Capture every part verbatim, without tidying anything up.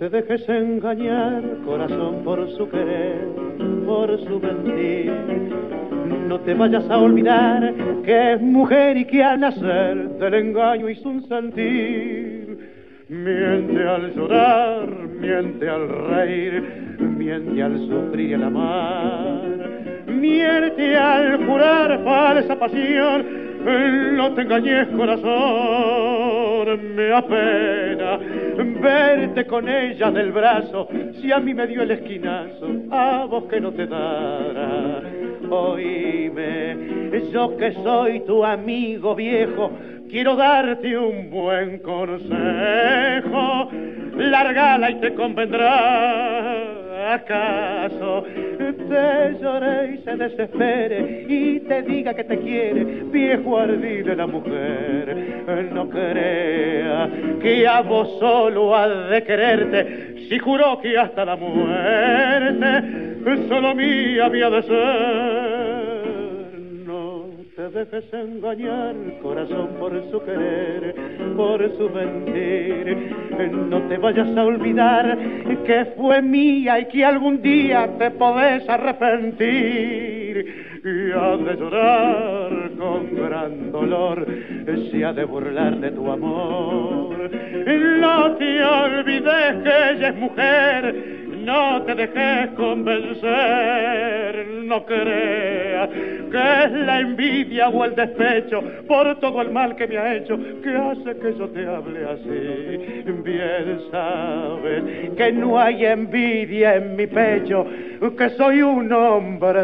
te dejes engañar, corazón, por su querer, por su mentir. No te vayas a olvidar que es mujer y que al nacer del engaño hizo un sentir. Miente al llorar, miente al reír, miente al sufrir y al amar. Miente al jurar falsa pasión. No te engañes, corazón, me apena verte con ella del brazo. Si a mí me dio el esquinazo, a vos que no te dará. Oíme, yo que soy tu amigo viejo, quiero darte un buen consejo. Lárgala y te convendrá. ¿Acaso te llore y se desespere y te diga que te quiere, viejo ardido de la mujer? No crea que a vos solo ha de quererte, si juró que hasta la muerte solo mía había de ser. No te dejes engañar, corazón, por su querer, por su mentir. No te vayas a olvidar que fue mía y que algún día te podés arrepentir. Y ha de llorar con gran dolor, se ha de burlar de tu amor. No te olvides que ella es mujer, no te dejes convencer. No creas que es la envidia o el despecho por todo el mal que me ha hecho que hace que yo te hable así. Bien sabes que no hay envidia en mi pecho, que soy un hombre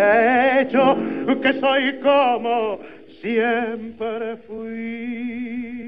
derecho, que soy como siempre fui.